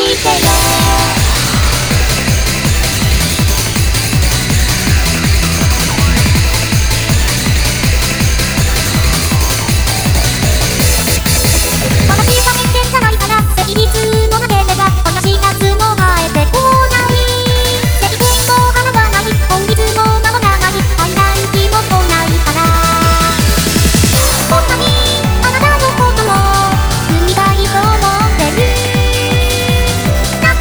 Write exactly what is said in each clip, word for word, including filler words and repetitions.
てよ。私が人間じゃないから誠実もなければ同じ夏も生えてこない青春も叶わない本日も守らない愛なんても来ないからこんなにあなたのことを踏みたいと思ってる夏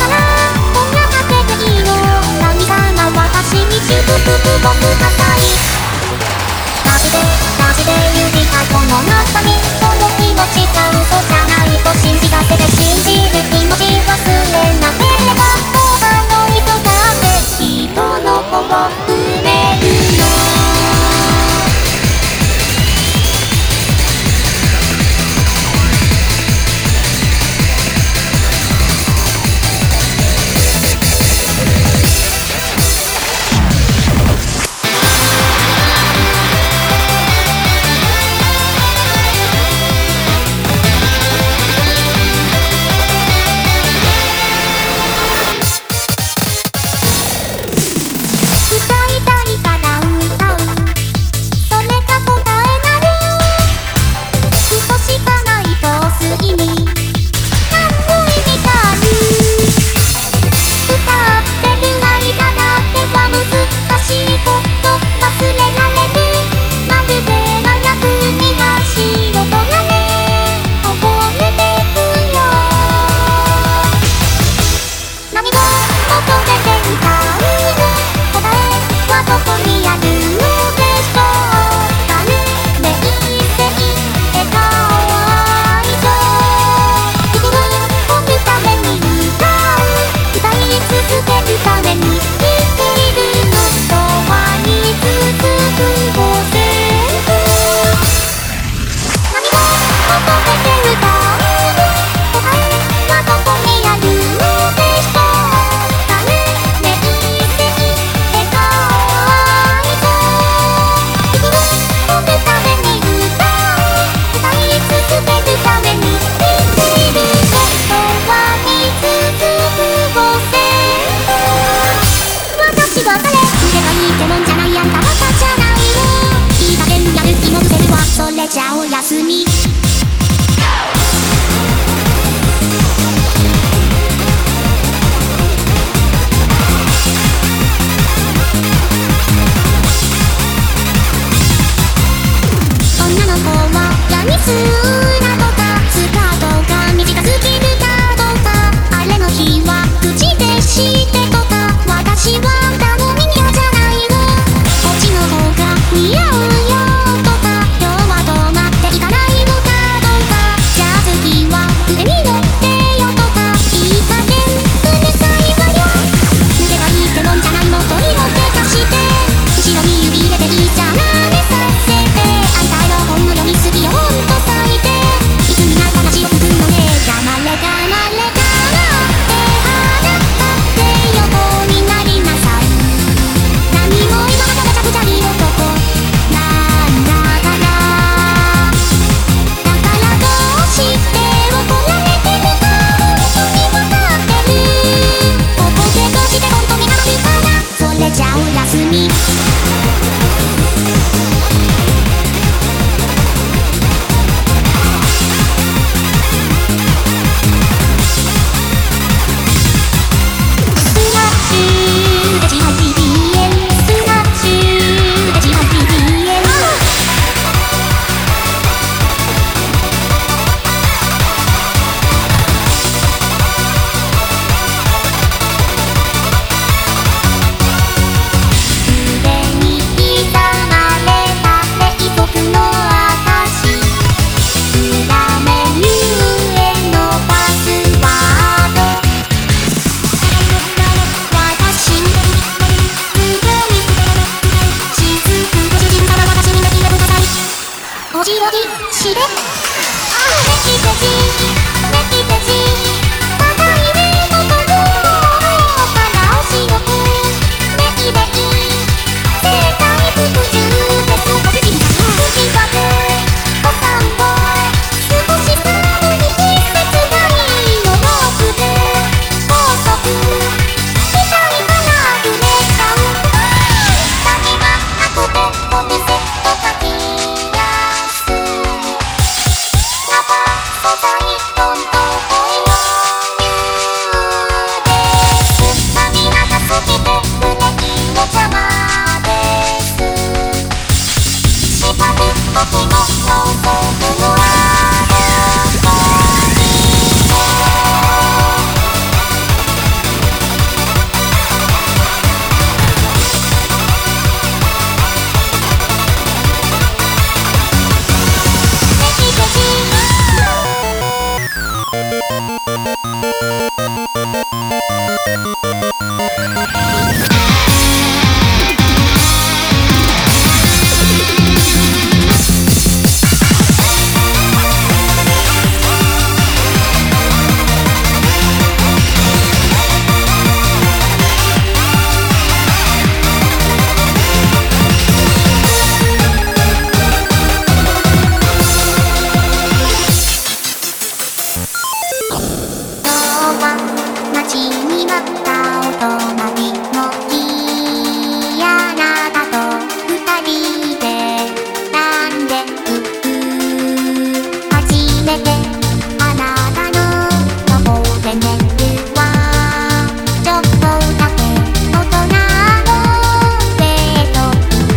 ちになった大人びの日、あなたと二人でなんでうう初めてあなたの横で寝るわ。ちょっとだけ大人のデート。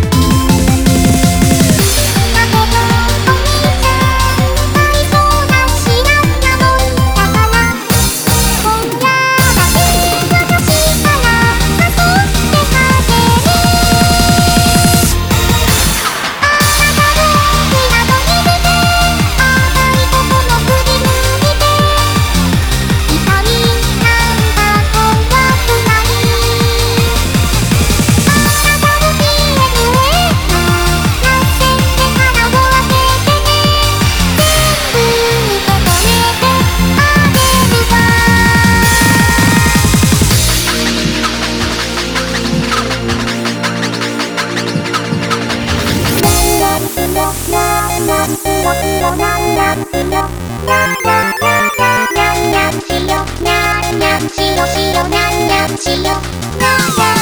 だけどお兄ちゃん愛想なしなんだもんだから、今夜だけは女子から誘ってあげる。あなたの部屋のに出て、赤いとこの振り向いて、一体なんか怖くない？あなたの ディーエヌエー の何千で穴を開けてね、全部受け止めてあげるわ。なんなんすよ、なんなんすよ、なんなんすよ、なんなんなんなんしよ、なんなんしよしよ、なんなんしよ、なんなん